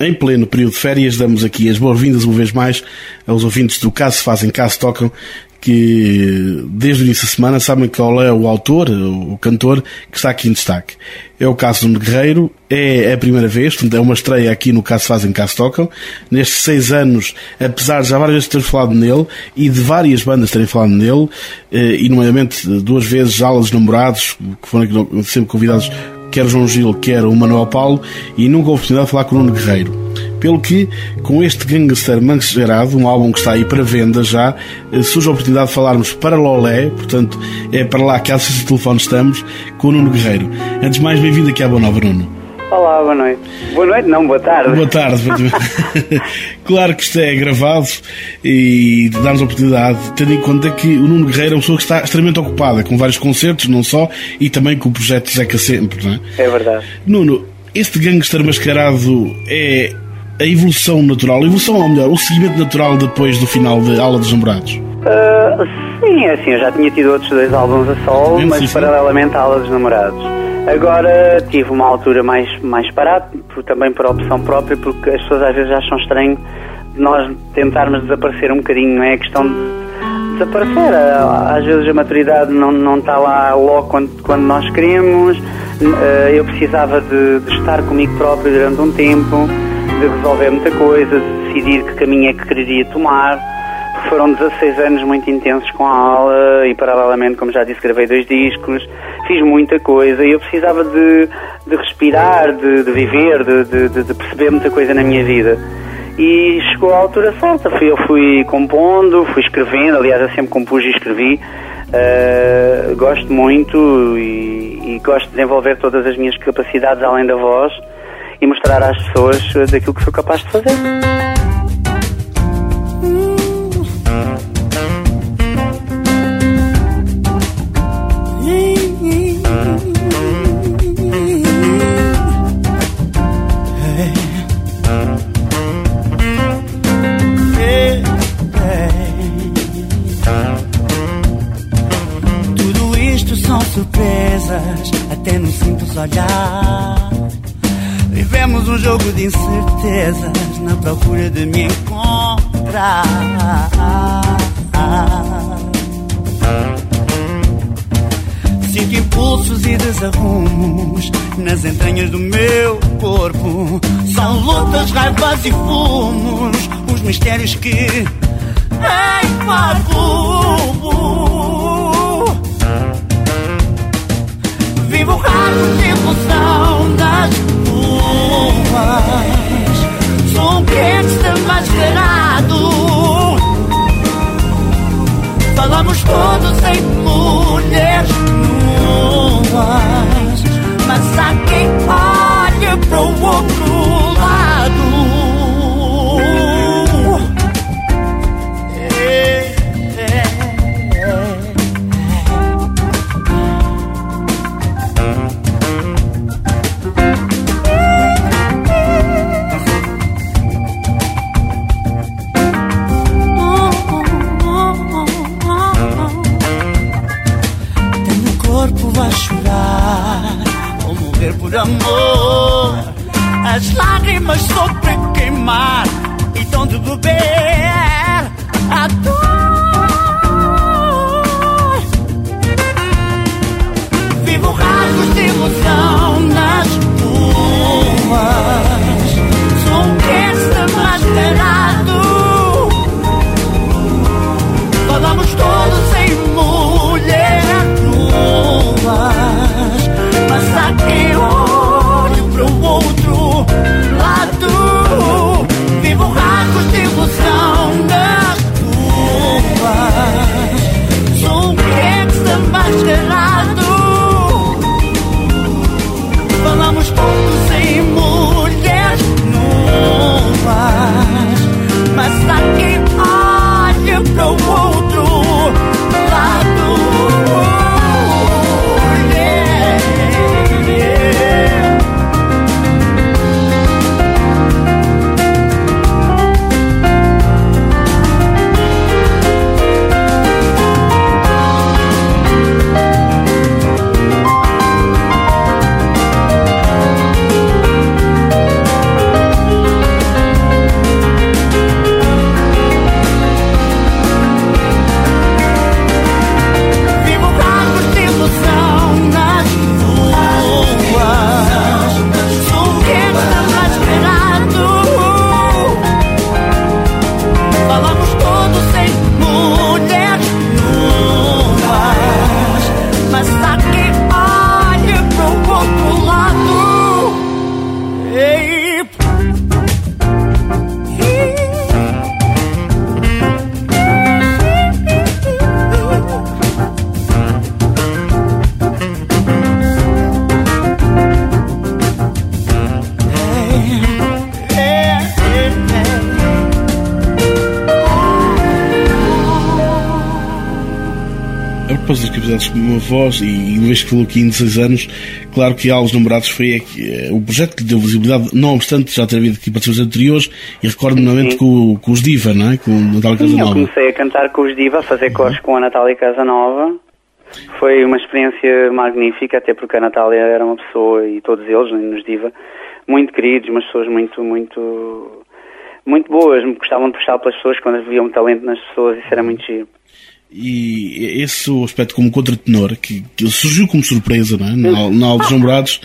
Em pleno período de férias, damos aqui as boas-vindas uma vez mais aos ouvintes do Caso Se Fazem, Caso Tocam, que desde o início da semana sabem qual é o autor, o cantor, que está aqui em destaque. É o caso do Nuno Guerreiro, é a primeira vez, portanto é uma estreia aqui no Caso Se Fazem, Caso Tocam. Nestes 6 anos, apesar de já várias vezes ter falado nele e de várias bandas terem falado nele, e nomeadamente 2 vezes Alas dos Namorados, que foram sempre convidados, quer o João Gil, quer o Manuel Paulo, e nunca houve oportunidade de falar com o Nuno Guerreiro. Pelo que, com este Gangster Mangueirado, um álbum que está aí para venda já, surge a oportunidade de falarmos para Lolé, portanto é para lá que à assistência de telefone estamos, com o Nuno Guerreiro. Antes de mais, bem-vindo aqui à Boa Nova, Nuno. Olá, boa noite. Boa noite, não, boa tarde. Boa tarde. Claro que isto é gravado e dá-nos a oportunidade, tendo em conta que o Nuno Guerreiro é uma pessoa que está extremamente ocupada, com vários concertos, não só, e também com o projeto Zeca Sempre, não é? É verdade. Nuno, este Gangster Mascarado é a evolução natural, ou melhor, o seguimento natural depois do final de Alas dos Namorados? Sim, é assim, eu já tinha tido outros 2 álbuns a solo, mas paralelamente a Alas dos Namorados. Agora tive uma altura mais parado, também por opção própria, porque as pessoas às vezes acham estranho nós tentarmos desaparecer um bocadinho, não é? A questão de desaparecer, às vezes a maturidade não está lá logo quando nós queremos. Eu precisava de estar comigo próprio durante um tempo, de resolver muita coisa, de decidir que caminho é que quereria tomar. Foram 16 anos muito intensos com a Ala e paralelamente, como já disse, gravei 2 discos, fiz muita coisa e eu precisava de respirar, de viver, de perceber muita coisa na minha vida. E chegou a altura certa, eu fui compondo, fui escrevendo, aliás eu sempre compus e escrevi, gosto muito e gosto de desenvolver todas as minhas capacidades além da voz e mostrar às pessoas daquilo que sou capaz de fazer. Tudo isto são surpresas, até no simples olhar. Vivemos um jogo de incertezas na procura de me encontrar. Sinto impulsos e desarrumos nas entranhas do meu corpo. São lutas, raivas e fumos, os mistérios que embargo. Vivo raro de emoção das ruas. Sou um gangster mascarado. Falamos todos em mulheres nuas, mas há quem olhe para o outro lado. Por amor, as lágrimas sobre queimar e dão de beber a dor. Vivo rasgos de ilusão nas ruas. Sou um gangster mascarado. Falamos todos em mulheres nuas, mas aqui pro outro lado. Vivo rasgos de ilusão casados com uma voz, e uma vez que falou aqui em 16 anos, claro que Aos Namorados foi o projeto que lhe deu visibilidade, não obstante já ter havido aqui participações anteriores, e recordo-me novamente com os Diva, não é? Com a Natália Casanova. Eu comecei a cantar com os Diva, a fazer coros com a Natália Casanova. Foi uma experiência magnífica, até porque a Natália era uma pessoa, e todos eles, nos Diva, muito queridos, umas pessoas muito boas, gostavam de puxar pelas pessoas quando viam talento nas pessoas, isso era muito giro. E esse aspecto como contratenor, que surgiu como surpresa, não é? Na Aos Namorados,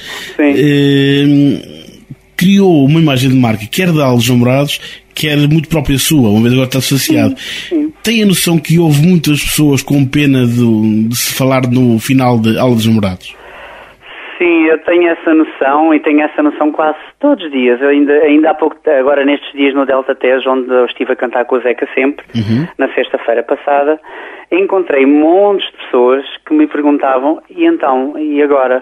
criou uma imagem de marca, quer da Aos Namorados, quer muito própria sua, uma vez agora está associado. Sim. Tem a noção que houve muitas pessoas com pena de se falar no final de Aos Namorados? Sim, eu tenho essa noção, e tenho essa noção quase todos os dias. Eu ainda há pouco, agora nestes dias no Delta Tejo, onde eu estive a cantar com o Zeca Sempre, na sexta-feira passada, encontrei montes de pessoas que me perguntavam, e então, e agora?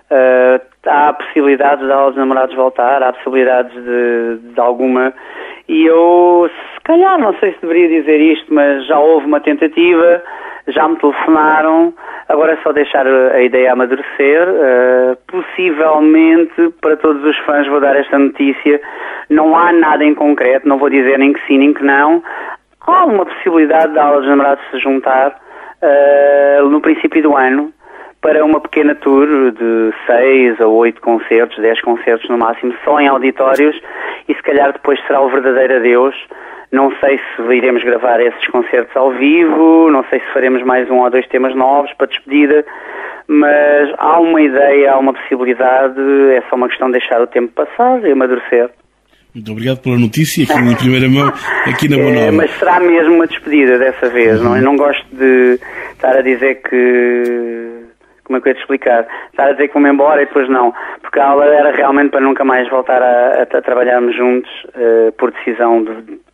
Há possibilidades de Aos Namorados voltar? Há possibilidades de alguma? E eu, se calhar, não sei se deveria dizer isto, mas já houve uma tentativa, já me telefonaram, agora é só deixar a ideia amadurecer. Possivelmente, para todos os fãs, vou dar esta notícia, não há nada em concreto, não vou dizer nem que sim, nem que não. Há uma possibilidade de Aos Namorados se juntar no princípio do ano, para uma pequena tour de 6 a 8 concertos, 10 concertos no máximo, só em auditórios, e se calhar depois será o verdadeiro adeus. Não sei se iremos gravar esses concertos ao vivo, não sei se faremos mais 1 ou 2 temas novos para despedida, mas há uma ideia, há uma possibilidade, é só uma questão de deixar o tempo passar e amadurecer. Muito obrigado pela notícia, aqui em primeira mão, aqui na Boa Nova. Mas será mesmo uma despedida dessa vez, não? Eu não gosto de estar a dizer que... Como é que eu ia te explicar? Estar a dizer que vou-me embora e depois não. Porque a aula era realmente para nunca mais voltar a trabalharmos juntos, por decisão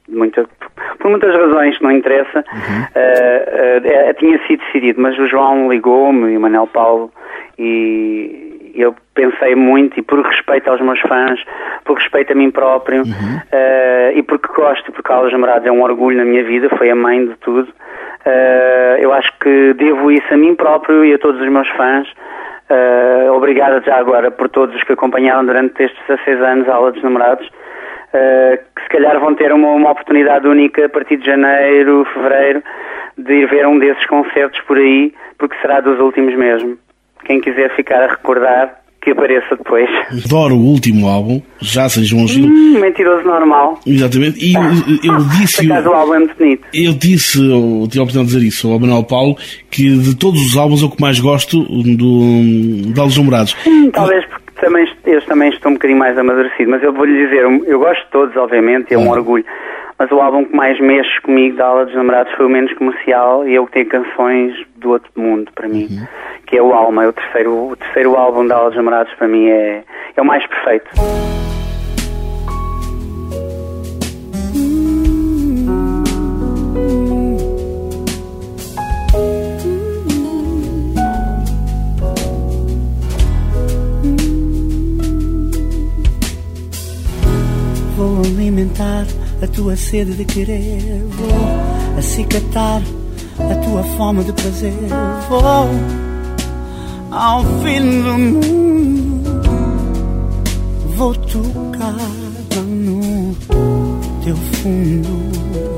por muitas razões que não interessa. Tinha sido decidido, mas o João ligou-me e o Manel Paulo, e eu pensei muito, e por respeito aos meus fãs, por respeito a mim próprio, e porque gosto, porque a Aos Namorados é um orgulho na minha vida, foi a mãe de tudo. Eu acho que devo isso a mim próprio e a todos os meus fãs. Obrigado já agora por todos os que acompanharam durante estes 16 anos a Aula dos Namorados, que se calhar vão ter uma oportunidade única a partir de janeiro, fevereiro, de ir ver um desses concertos por aí, porque será dos últimos mesmo. Quem quiser ficar a recordar, que apareça depois. Adoro o último álbum, já sem João Gil. Mentiroso Normal. Exatamente. E eu disse... Por acaso o álbum é muito bonito. Eu tive a oportunidade de dizer isso ao Manuel Paulo, que de todos os álbuns é o que mais gosto de Aos Namorados. Talvez porque eu também estou um bocadinho mais amadurecido, mas eu vou-lhe dizer, eu gosto de todos, obviamente, é um orgulho. Mas o álbum que mais mexe comigo da Aula dos Namorados foi o menos comercial, e é o que tem canções do outro mundo para mim, que é o Alma. O terceiro álbum da Aula dos Namorados para mim é o mais perfeito. Vou alimentar a tua sede de querer, vou acicatar a tua fome de prazer, vou ao fim do mundo, vou tocar lá no teu fundo,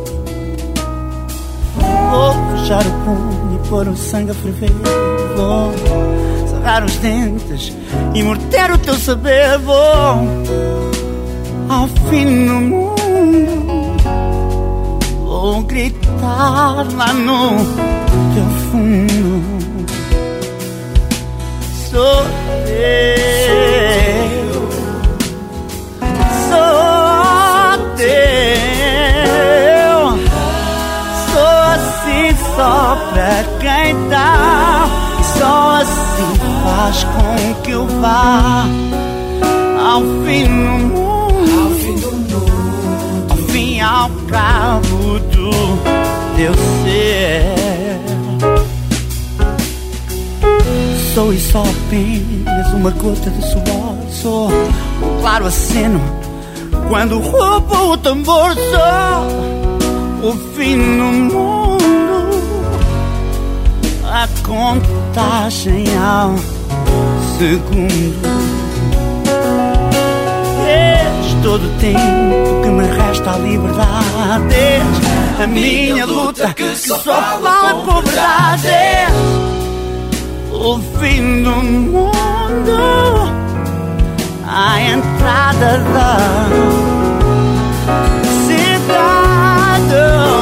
vou fechar o punho e pôr o sangue a ferver, vou cerrar os dentes e morder o teu saber, vou ao fim do mundo, vou gritar lá no teu fundo. Sou teu, sou teu, sou assim só pra quem tá, e só assim faz com que eu vá ao fim do mundo. Ao cabo do teu ser, sou e só apenas uma gota de suor, sou o claro aceno quando roubo o tambor, sou o fim do mundo, a contagem ao segundo. Desde todo o tempo que me resta a liberdade, desde a minha luta que só fala com verdade, o fim do mundo, a entrada da cidade.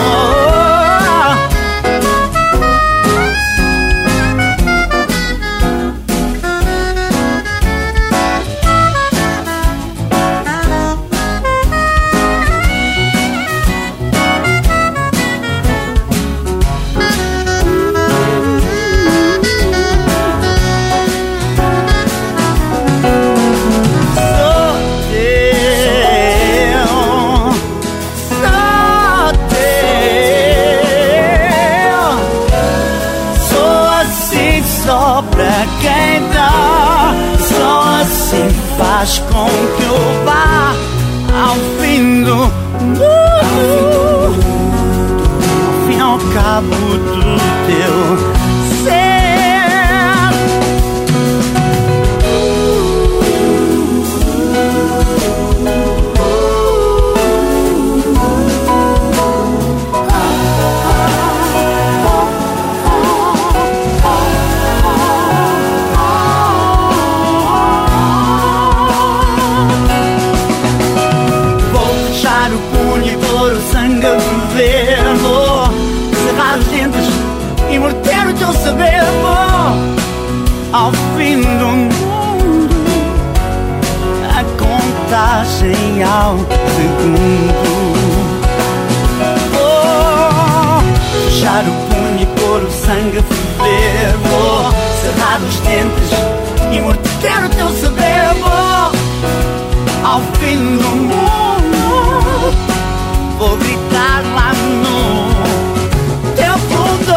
Faz com que eu vá ao fim do mundo, ao fim e ao cabo do teu ser. Cerrar os dentes e morder o teu saber, ao fim do mundo, a contagem ao segundo. Fechar o punho e pôr o sangue a ferver, cerrar os dentes e morder o teu saber, ao fim do mundo, vou gritar lá no teu fundo.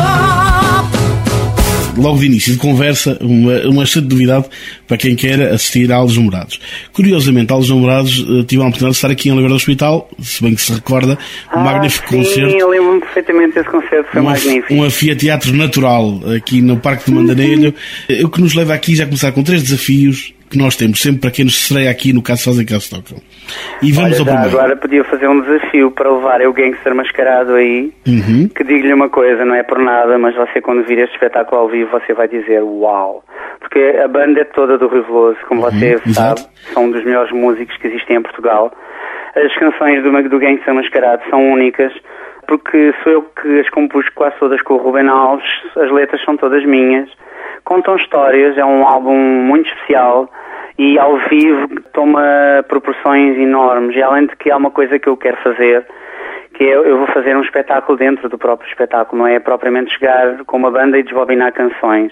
Logo de início de conversa, uma excelente novidade para quem quer assistir a Aos Namorados. Curiosamente, Aos Namorados tive a oportunidade de estar aqui em Oliveira do Hospital, se bem que se recorda, um magnífico concerto. Sim, eu lembro-me perfeitamente desse concerto, foi magnífico. Um anfiteatro natural aqui no Parque de Mandanelho, o que nos leva aqui já a começar com 3 desafios que nós temos sempre para quem nos estreia aqui no Cá se Fazem, Cá se Tocam. E vamos ao primeiro. Agora podia fazer um desafio para levar o Gangster Mascarado aí, que digo-lhe uma coisa, não é por nada, mas você quando vir este espetáculo ao vivo, você vai dizer uau, porque a banda é toda do Rui Veloso, como você sabe, são um dos melhores músicos que existem em Portugal. As canções do Gangster Mascarado são únicas, porque sou eu que as compus quase todas com o Rubén Alves, as letras são todas minhas, contam histórias, é um álbum muito especial e ao vivo toma proporções enormes, e além de que há uma coisa que eu quero fazer, que é, eu vou fazer um espetáculo dentro do próprio espetáculo, não é propriamente chegar com uma banda e desbobinar canções.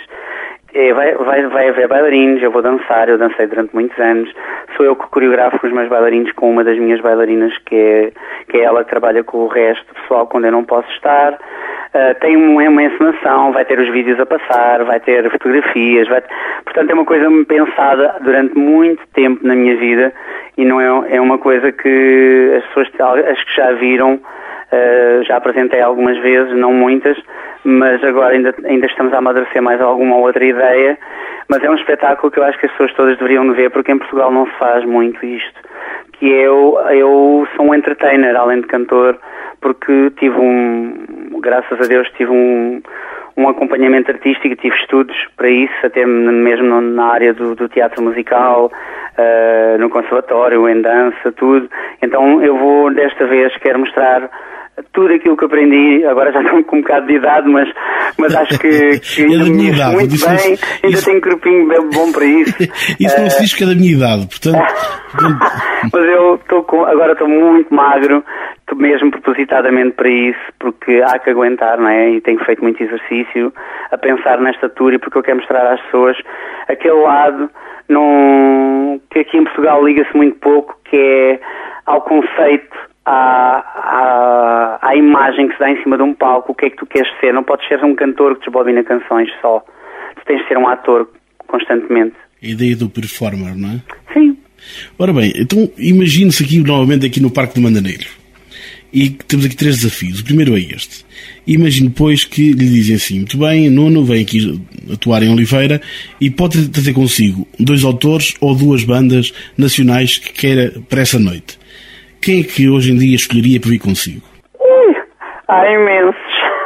Vai haver bailarinos, eu vou dançar, eu dancei durante muitos anos, sou eu que coreografo os meus bailarinos com uma das minhas bailarinas, que é ela que trabalha com o resto do pessoal quando eu não posso estar. Tem uma encenação, vai ter os vídeos a passar, vai ter fotografias, portanto é uma coisa pensada durante muito tempo na minha vida, e não é uma coisa que as pessoas, as que já viram, já apresentei algumas vezes, não muitas, mas agora ainda estamos a amadurecer mais alguma outra ideia, mas é um espetáculo que eu acho que as pessoas todas deveriam ver, porque em Portugal não se faz muito isto, que eu sou um entertainer, além de cantor, porque graças a Deus tive um acompanhamento artístico, tive estudos para isso, até mesmo na área do teatro musical, no conservatório, em dança, tudo. Então eu vou, desta vez, quero mostrar tudo aquilo que aprendi. Agora já estou com um bocado de idade, mas acho que ainda me diz muito bem, ainda tenho um corpinho bom para isso. Isso não se diz que é da minha idade, portanto... Mas eu agora estou muito magro, mesmo propositadamente para isso, porque há que aguentar, não é? E tenho feito muito exercício a pensar nesta tour, e porque eu quero mostrar às pessoas aquele lado que aqui em Portugal liga-se muito pouco, que é ao conceito, à imagem que se dá em cima de um palco. O que é que tu queres ser? Não podes ser um cantor que desbobina canções só. Tu tens de ser um ator constantemente. A ideia do performer, não é? Sim. Ora bem, então imagine-se aqui novamente aqui no Parque de Mandanelho. e temos aqui 3 desafios. O primeiro é este. Imagino, pois, que lhe dizem assim: muito bem, Nuno vem aqui atuar em Oliveira e pode trazer consigo 2 autores ou 2 bandas nacionais que queira para essa noite. Quem é que hoje em dia escolheria para vir consigo? Há imensos.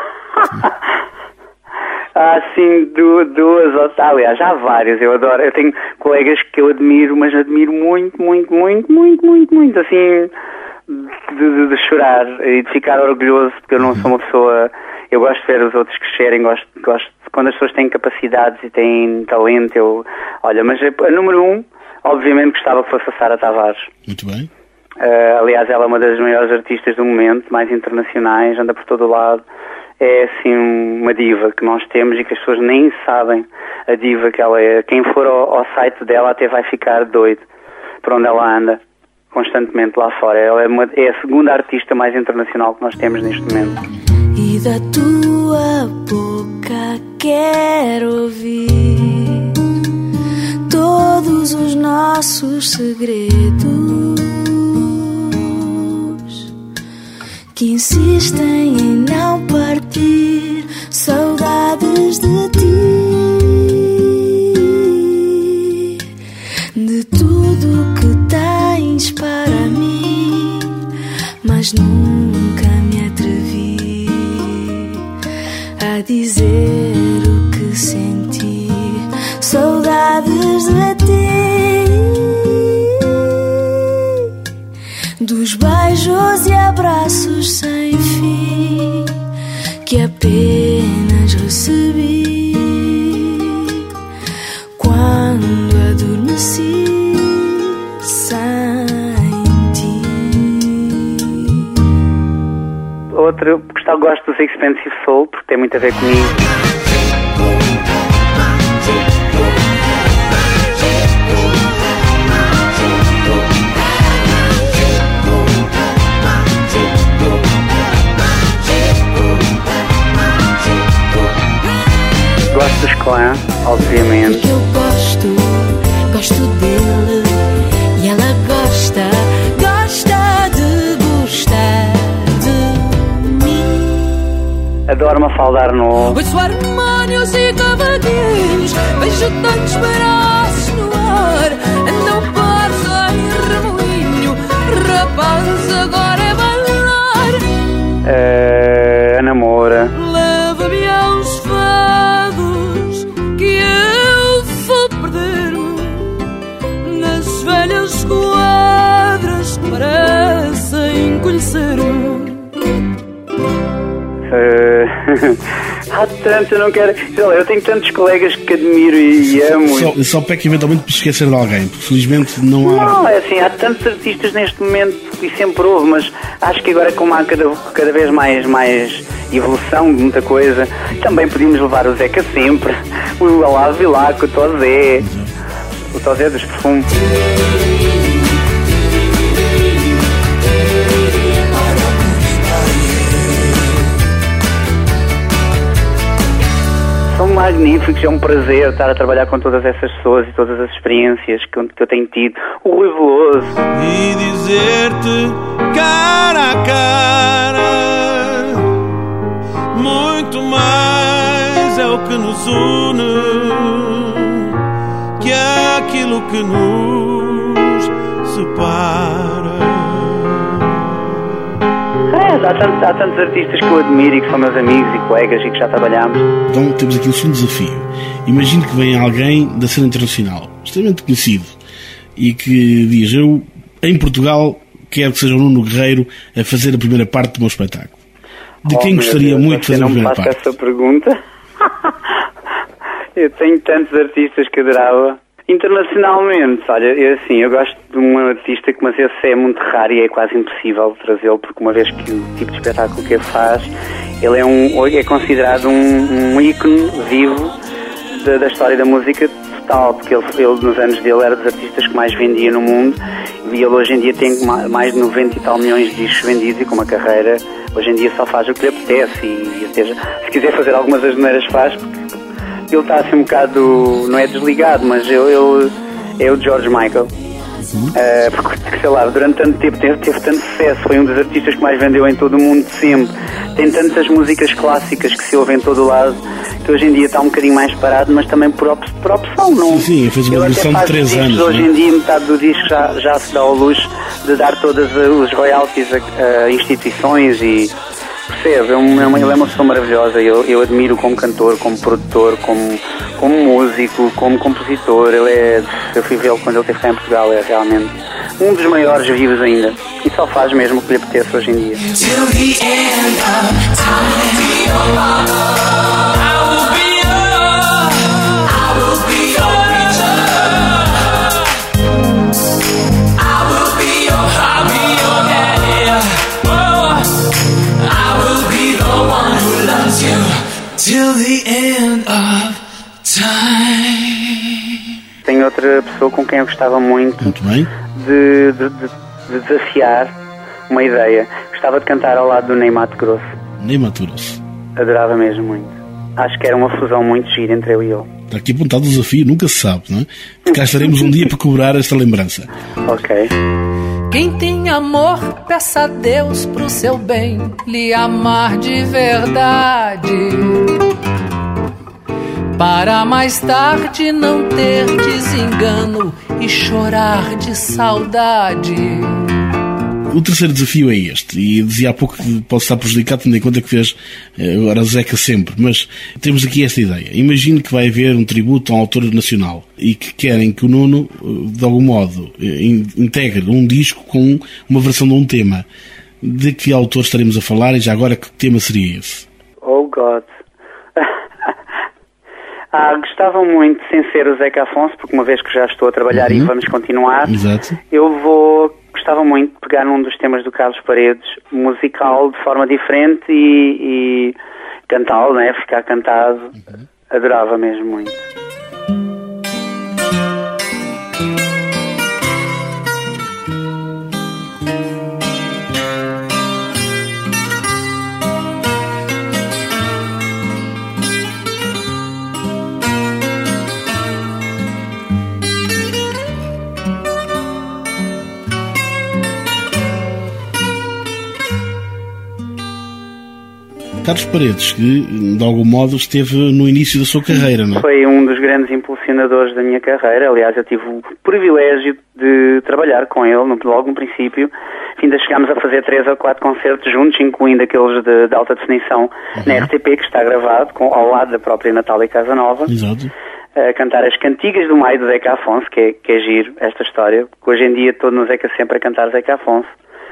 Há sim 2, aliás, há vários. Eu adoro, eu tenho colegas que eu admiro, mas admiro muito, assim, de chorar e de ficar orgulhoso, porque eu não sou uma pessoa, eu gosto de ver os outros crescerem, gosto quando as pessoas têm capacidades e têm talento, mas a número 1, obviamente gostava que fosse a Sara Tavares. Muito bem. Aliás, ela é uma das maiores artistas do momento, mais internacionais, anda por todo o lado. É assim uma diva que nós temos e que as pessoas nem sabem a diva que ela é. Quem for ao site dela até vai ficar doido por onde ela anda constantemente lá fora. Ela é a segunda artista mais internacional que nós temos neste momento. E da tua boca quero ouvir todos os nossos segredos que insistem em não partir, saudades de ti, de tudo que tens para mim, mas nunca me atrevi a dizer o que senti, saudades de ti, dos beijos e abraços sem fim que apenas recebi quando adormeci sem ti. Outro, gosto do Sixpensive Soul porque tem muito a ver comigo. Gosto dos Clã, obviamente. Eu gosto dele e ela gosta de gostar de mim. Adoro Mafalda Arnaud. Ouço harmónios e cavadinhos, vejo tantos braços no ar, andam pares em remoinho, rapaz, agora é bailar. Ana Moura. Leva-me aos fados que eu vou perder-me nas velhas quadras que parecem conhecer-me. Há tanto, eu não quero. Eu tenho tantos colegas que admiro e amo. Só peco eventualmente por se esquecer de alguém, porque felizmente não há. Não, é assim, há tantos artistas neste momento e sempre houve, mas acho que agora, como há cada vez mais evolução de muita coisa, também podíamos levar o Zeca Sempre, o Alá Vilaco, o Tozé dos Perfumes. São magníficos, é um prazer estar a trabalhar com todas essas pessoas e todas as experiências que eu tenho tido. O Rui Veloso. E dizer-te cara a cara, muito mais é o que nos une que aquilo que nos separa. Há tantos artistas que eu admiro e que são meus amigos e colegas e que já trabalhamos. Então temos aqui um segundo desafio. Imagino que venha alguém da cena internacional, extremamente conhecido, e que diz: eu, em Portugal, quero que seja o Nuno Guerreiro a fazer a primeira parte do meu espetáculo. De quem gostaria muito de fazer a primeira parte? Não me faço essa pergunta. Eu tenho tantos artistas que adorava. Internacionalmente, olha, eu gosto de um artista que, mas esse é muito raro e é quase impossível trazê-lo, porque uma vez que o tipo de espetáculo que ele faz, ele é considerado um ícone vivo da história da música total, porque ele nos anos dele era dos artistas que mais vendia no mundo, e ele hoje em dia tem mais de 90 e tal milhões de discos vendidos e com uma carreira, hoje em dia só faz o que lhe apetece e até, se quiser fazer algumas asneiras faz, porque ele está assim um bocado, não é desligado, mas ele é o George Michael. Porque, sei lá, durante tanto tempo teve tanto sucesso, foi um dos artistas que mais vendeu em todo o mundo sempre. Tem tantas músicas clássicas que se ouvem em todo o lado, que hoje em dia está um bocadinho mais parado, mas também por opção, não? Sim, fez uma versão de 3 anos. Hoje em dia metade do disco já se dá ao luxo de dar todos os royalties a instituições e... Percebe? Ele é uma pessoa maravilhosa. Eu admiro como cantor, como produtor, como músico, como compositor. Eu fui vê-lo quando ele esteve cá em Portugal. É realmente um dos maiores vivos ainda. E só faz mesmo o que lhe apetece hoje em dia. Till the end of time. Tenho outra pessoa com quem eu gostava muito bem. De desafiar uma ideia. Gostava de cantar ao lado do Ney Matogrosso. Ney Matogrosso. Adorava mesmo muito. Acho que era uma fusão muito gira entre eu e ele. Está aqui apontado o desafio, nunca se sabe, não é? Cá estaremos um dia para cobrar esta lembrança. Ok. Quem tem amor, peça a Deus pro seu bem lhe amar de verdade, para mais tarde não ter desengano e chorar de saudade. O terceiro desafio é este, e dizia há pouco que pode estar prejudicado, tendo em conta que fez agora Zeca sempre, mas temos aqui esta ideia. Imagine que vai haver um tributo a um autor nacional e que querem que o Nuno, de algum modo, integre um disco com uma versão de um tema. De que autor estaremos a falar e já agora que tema seria esse? Oh God! Gostava muito, sem ser o Zeca Afonso, porque uma vez que já estou a trabalhar e vamos continuar, Exato. Gostava muito de pegar num dos temas do Carlos Paredes, musical de forma diferente e cantá-lo, né? Ficar cantado. Adorava mesmo muito. Carlos Paredes, que de algum modo esteve no início da sua carreira, não é? Foi um dos grandes impulsionadores da minha carreira. Aliás, eu tive o privilégio de trabalhar com ele logo no princípio. Ainda chegámos a fazer 3 ou 4 concertos juntos, incluindo aqueles de alta definição na RTP, que está gravado ao lado da própria Natália Casanova. Exato. A cantar as cantigas do Maio do Zeca Afonso, que é giro esta história, porque hoje em dia todo no Zeca sempre a cantar Zeca Afonso.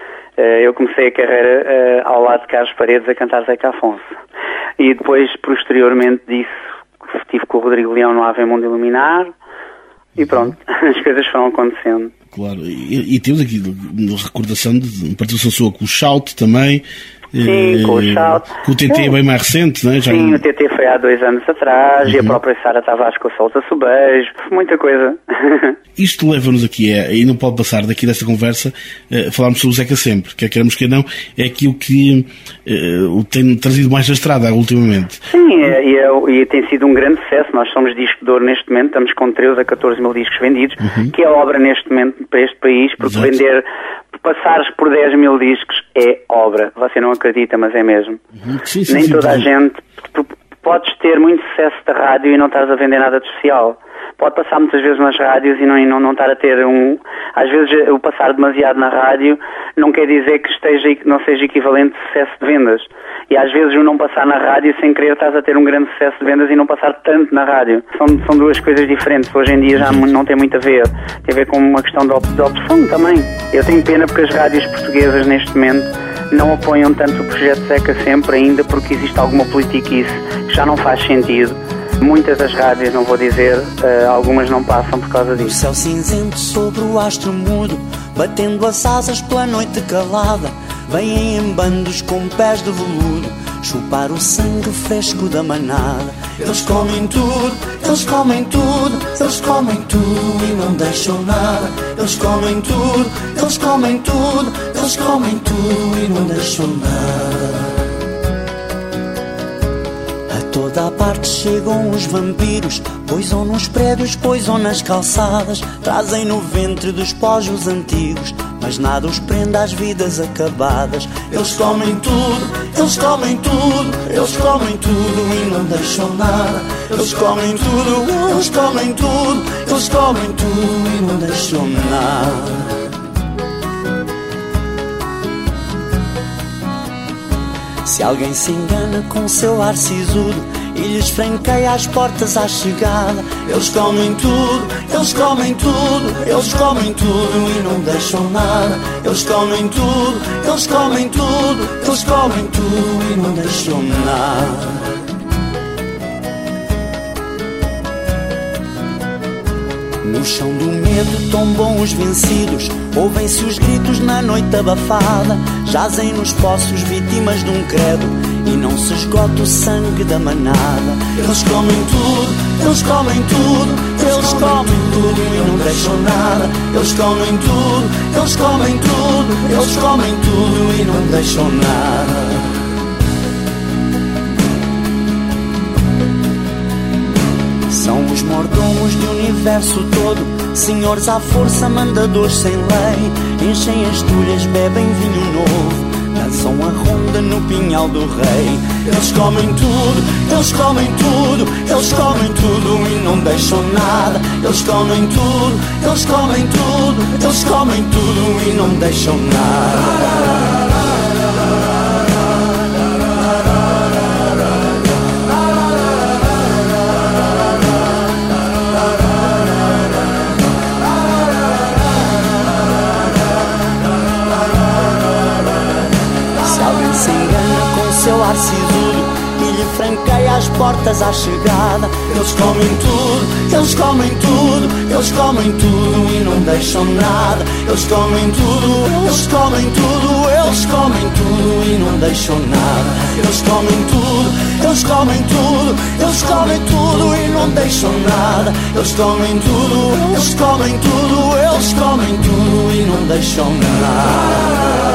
Eu comecei a carreira ao lado de Carlos Paredes a cantar Zeca Afonso. E depois, posteriormente disso, estive com o Rodrigo Leão no Ave Mundo Iluminar e pronto, as coisas foram acontecendo. Claro, e temos aqui recordação de participação sua com o Shout também. Sim, com o Shout. Com o TT é bem mais recente, não é? Sim, o TT foi há 2 anos atrás e a própria Sara Tavares com o Solta-se o Beijo, muita coisa. Isto leva-nos aqui, e não pode passar daqui desta conversa, falarmos sobre o Zeca Sempre, quer queremos que não, é aquilo que o tem trazido mais na estrada ultimamente. Sim, e tem sido um grande sucesso. Nós somos disco de ouro neste momento, estamos com 13 a 14 mil discos vendidos, que é obra neste momento para este país, porque Exato. Passares por 10 mil discos é obra. Você não acredita, mas é mesmo. Sim, Nem toda a gente... Tu podes ter muito sucesso da rádio e não estás a vender nada de especial. Pode passar muitas vezes nas rádios e não estar a ter um... Às vezes o passar demasiado na rádio não quer dizer que não seja equivalente a sucesso de vendas. E às vezes o não passar na rádio sem querer estás a ter um grande sucesso de vendas e não passar tanto na rádio. São duas coisas diferentes. Hoje em dia já não tem muito a ver. Tem a ver com uma questão de opção também. Eu tenho pena porque as rádios portuguesas neste momento não apoiam tanto o projeto Zeca Sempre ainda, porque existe alguma politiquice que já não faz sentido. Muitas das rádios, não vou dizer, algumas não passam por causa disso. O céu cinzento sobre o astro mudo, batendo as asas pela noite calada, vêm em bandos com pés de veludo, chupar o sangue fresco da manada. Eles comem tudo, eles comem tudo, eles comem tudo e não deixam nada. Eles comem tudo, eles comem tudo, eles comem tudo e não deixam nada. A toda a parte chegam os vampiros, poisam nos prédios, poisam nas calçadas, trazem no ventre dos pós os antigos, mas nada os prende às vidas acabadas. Eles comem tudo, eles comem tudo, eles comem tudo e não deixam nada. Eles comem tudo, eles comem tudo, eles comem tudo e não deixam nada. Se alguém se engana com seu ar sisudo e lhes franqueia as portas à chegada, eles comem tudo, eles comem tudo, eles comem tudo e não deixam nada. Eles comem tudo, eles comem tudo, eles comem tudo e não deixam nada. No chão do medo tombam os vencidos, ouvem-se os gritos na noite abafada, jazem nos poços vítimas de um credo e não se esgota o sangue da manada. Eles comem tudo, eles comem tudo, eles comem tudo e não deixam nada. Eles comem tudo, eles comem tudo, eles comem tudo e não deixam nada. São os mordomos do universo todo, senhores à força, mandadores sem lei. Enchem as tulhas, bebem vinho novo, dançam a ronda no pinhal do rei. Eles comem tudo, eles comem tudo, eles comem tudo e não deixam nada. Eles comem tudo, eles comem tudo, eles comem tudo e não deixam nada. Seu ar sisudo e lhe franqueia as portas à chegada. Eles comem tudo, eles comem tudo, eles comem tudo e não deixam nada. Eles comem tudo, eles comem tudo, eles comem tudo e não deixam nada. Eles comem tudo, eles comem tudo, eles comem tudo e não deixam nada. Eles comem tudo, eles comem tudo, eles comem tudo e não deixam nada.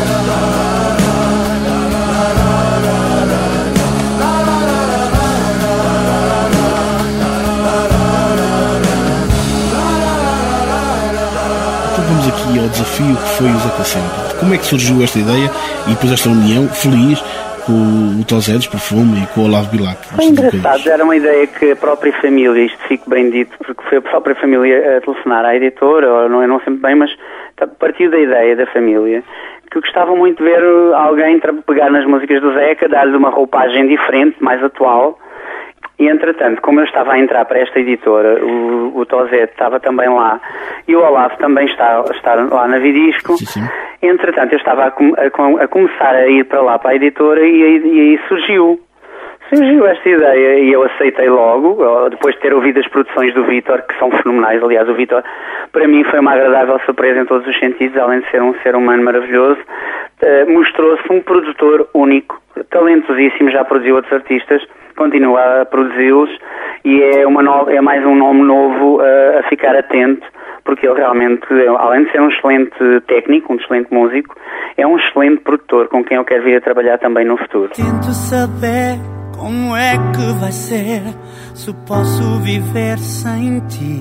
Vamos aqui ao desafio que foi o Zeca Sempre. Como é que surgiu esta ideia e depois esta união feliz com o Tosé dos Perfume e com o Olavo Bilac? Foi engraçado, era uma ideia que a própria família, isto fico bem dito, porque foi a própria família a telefonar à editora, ou não, eu não sempre bem, mas partiu da ideia da família, que gostavam muito de ver alguém pegar nas músicas do Zeca, dar-lhe uma roupagem diferente, mais atual. E, entretanto, como eu estava a entrar para esta editora, o Tosé estava também lá e o Olavo também está lá na Vidisco. Sim. Entretanto, eu estava a começar a ir para lá, para a editora, e aí surgiu esta ideia e eu aceitei logo, depois de ter ouvido as produções do Vítor, que são fenomenais. Aliás, o Vítor, para mim, foi uma agradável surpresa em todos os sentidos, além de ser um ser humano maravilhoso. Mostrou-se um produtor único, talentosíssimo, já produziu outros artistas, continua a produzi-los e é mais um nome novo a ficar atento, porque ele realmente, além de ser um excelente técnico, um excelente músico, é um excelente produtor com quem eu quero vir a trabalhar também no futuro. Tento saber como é que vai ser, se posso viver sem ti.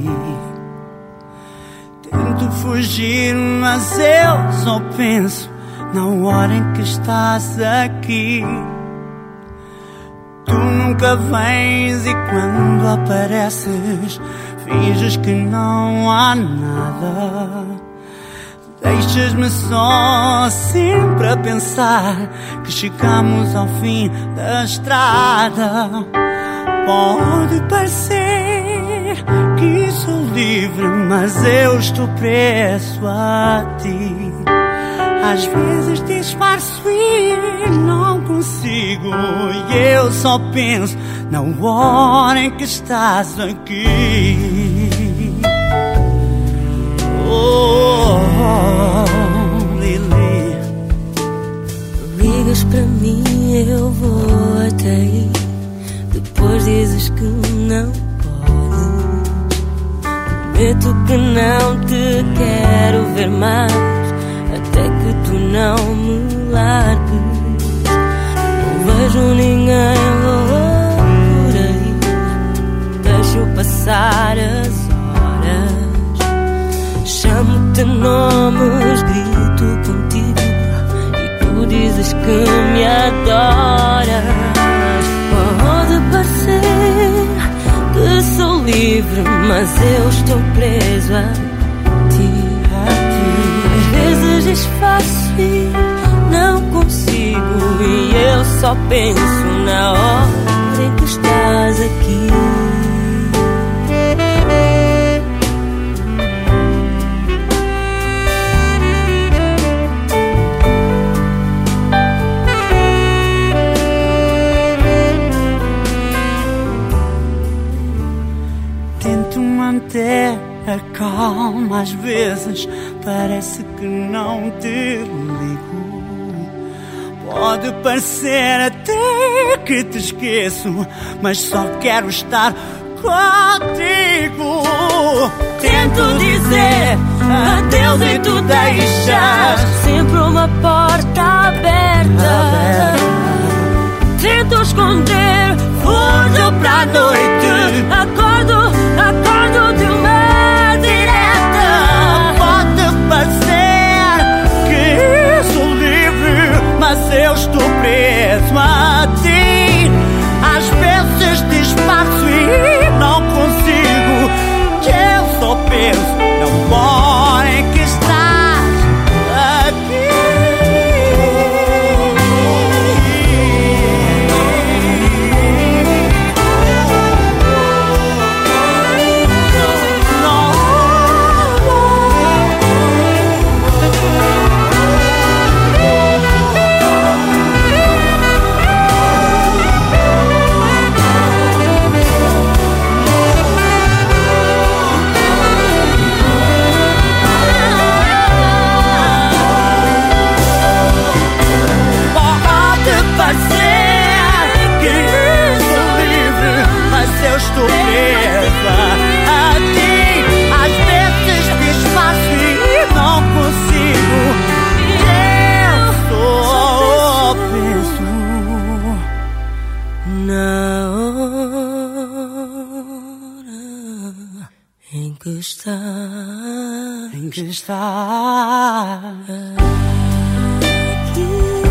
Tento fugir, mas eu só penso na hora em que estás aqui. Tu nunca vens e quando apareces finges que não há nada. Deixas-me só sempre a pensar que chegamos ao fim da estrada. Pode parecer que sou livre, mas eu estou preso a ti. Às vezes disfarço e não consigo, e eu só penso na hora em que estás aqui. Lili. Ligas para mim, eu vou até aí. Depois dizes que não podes. Prometo que não te quero ver mais, até que tu não me largues. Não vejo ninguém louco por dizes que me adoras. Pode parecer que sou livre, mas eu estou preso a ti. Às vezes disfarço e não consigo, e eu só penso na hora em que estás aqui. Manter a calma, às vezes parece que não te ligo. Pode parecer até que te esqueço, mas só quero estar contigo. Tento dizer adeus e tu deixas sempre uma porta aberta. Tento esconder, fujo pra noite, acordo de uma direta. Pode parecer que sou livre, mas eu estou preso a ti. Às vezes disfarço e não consigo, que eu só penso na hora em que estás aqui. Eu estou presa a ti. Às vezes disfarço e não consigo, eu só penso na hora em que estás aqui.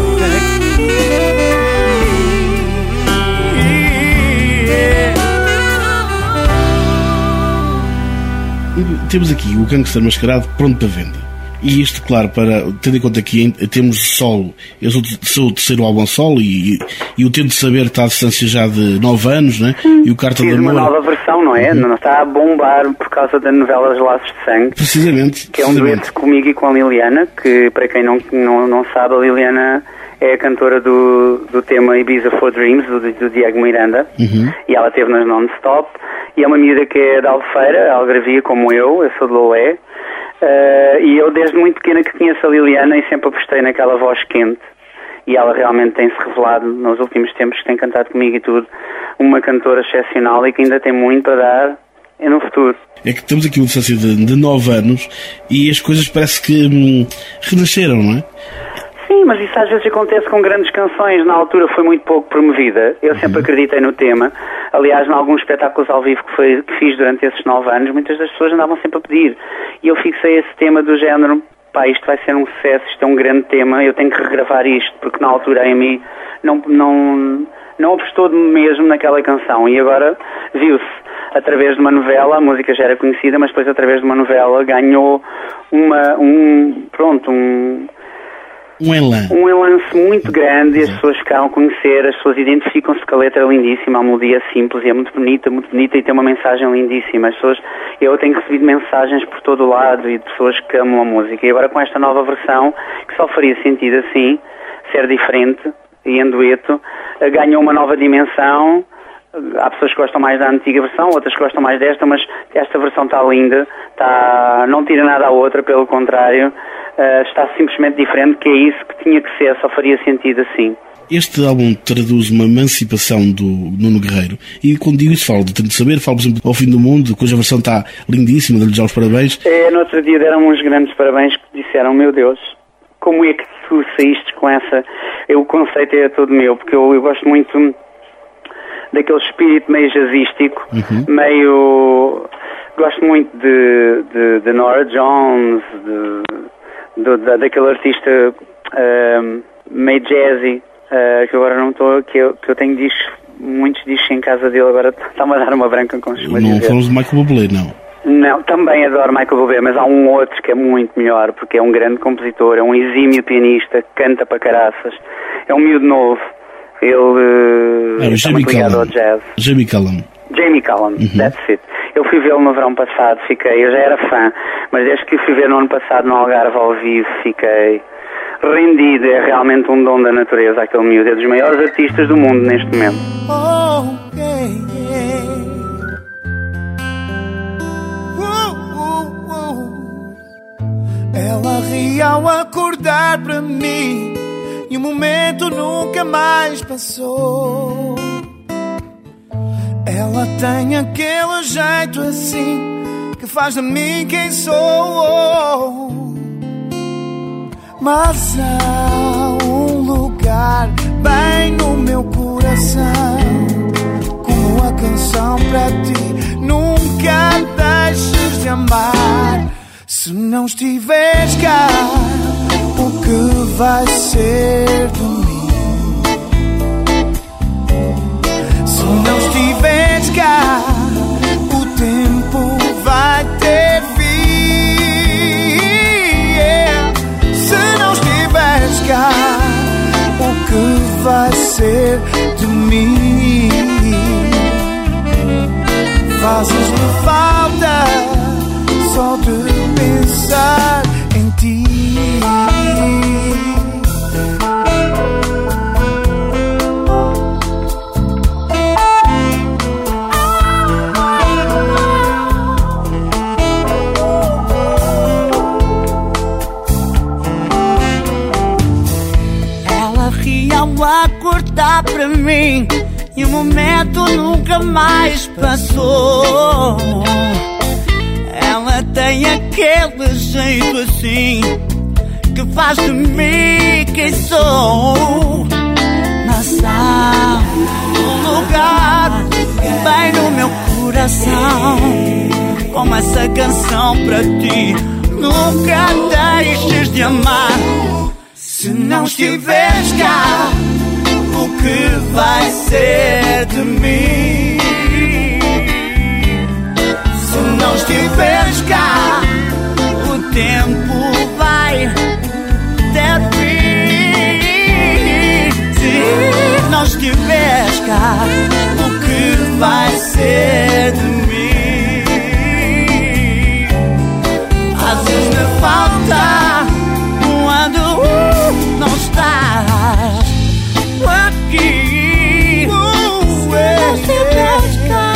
Temos aqui o Gangster Mascarado pronto para venda. E isto, claro, tendo em conta que temos solo, eu sou o terceiro álbum solo e o Tento Saber está à distância já de 9 anos, né? E o Carta de Amor. Uma nova versão, não é? Não está a bombar por causa da novela Os Laços de Sangue. Precisamente. Que é um dueto comigo e com a Liliana, que para quem não sabe, a Liliana é a cantora do tema Ibiza for Dreams, do Diego Miranda, e ela esteve nas Non-Stop, e é uma miúda que é da Albufeira, Algarvia, como eu sou de Lolé, e eu desde muito pequena que conheço a Liliana e sempre apostei naquela voz quente, e ela realmente tem-se revelado nos últimos tempos, que tem cantado comigo e tudo, uma cantora excepcional e que ainda tem muito para dar no futuro. É que temos aqui uma distância de 9 anos e as coisas parece que renasceram, não é? Sim, mas isso às vezes acontece com grandes canções. Na altura foi muito pouco promovida. Eu sempre acreditei no tema. Aliás, em alguns espetáculos ao vivo que fiz durante esses 9 anos, muitas das pessoas andavam sempre a pedir. E eu fixei esse tema do género, pá, isto vai ser um sucesso, isto é um grande tema, eu tenho que regravar isto, porque na altura a Amy não apostou mesmo naquela canção. E agora viu-se, através de uma novela, a música já era conhecida, mas depois através de uma novela ganhou um lance muito grande, e as pessoas ficaram a conhecer, as pessoas identificam-se com a letra lindíssima, a melodia simples e é muito bonita e tem uma mensagem lindíssima. Eu tenho recebido mensagens por todo o lado e de pessoas que amam a música, e agora com esta nova versão, que só faria sentido assim, ser diferente e em dueto, ganhou uma nova dimensão. Há pessoas que gostam mais da antiga versão, outras que gostam mais desta, mas esta versão está linda, não tira nada à outra, pelo contrário, está simplesmente diferente, que é isso que tinha que ser, só faria sentido assim. Este álbum traduz uma emancipação do Nuno Guerreiro, e quando digo isso falo de Tento Saber, falo por exemplo Ao Fim do Mundo, cuja versão está lindíssima, dou-lhe já os parabéns. No outro dia deram uns grandes parabéns, que disseram, meu Deus, como é que tu saíste com essa... O conceito é todo meu, porque eu gosto muito daquele espírito meio jazzístico, meio... Gosto muito de Norah Jones, daquele artista meio jazzy, que agora não estou, que eu tenho muitos discos em casa dele, agora está-me a dar uma branca com os Não foram os de Michael Bublé, não? Não, também adoro Michael Bublé, mas há um outro que é muito melhor, porque é um grande compositor, é um exímio pianista, canta para caraças, é um miúdo novo, ele está muito ligado ao jazz. Jamie Cullum, that's it. Eu fui vê-lo no verão passado, eu já era fã, mas desde que o fui ver no ano passado no Algarve ao vivo, fiquei rendido. É realmente um dom da natureza, aquele miúdo, é dos maiores artistas do mundo neste momento. Ela ria ao acordar para mim e o momento nunca mais passou. Ela tem aquele jeito assim que faz de mim quem sou. Mas há um lugar bem no meu coração, como a canção para ti. Nunca deixes de amar. Se não estiveres cá, o que vai ser de mim? Se não estiveres cá, o tempo vai ter fim. Se não estiveres cá, o que vai ser de mim? Fazes-me falta só de pensar em ti. Ela ria ao acordar para mim e o momento nunca mais passou. Ela tem aquele jeito assim que faz de mim quem sou. Mas há um lugar bem no meu coração, como essa canção para ti. Nunca deixes de amar. Se não estiveres cá, o que vai ser de mim? Se não estiveres cá, o tempo vai ter fim. Se não estiveres cá, o que vai ser de mim? Às vezes me falta quando não estás aqui. Se não estiveres cá,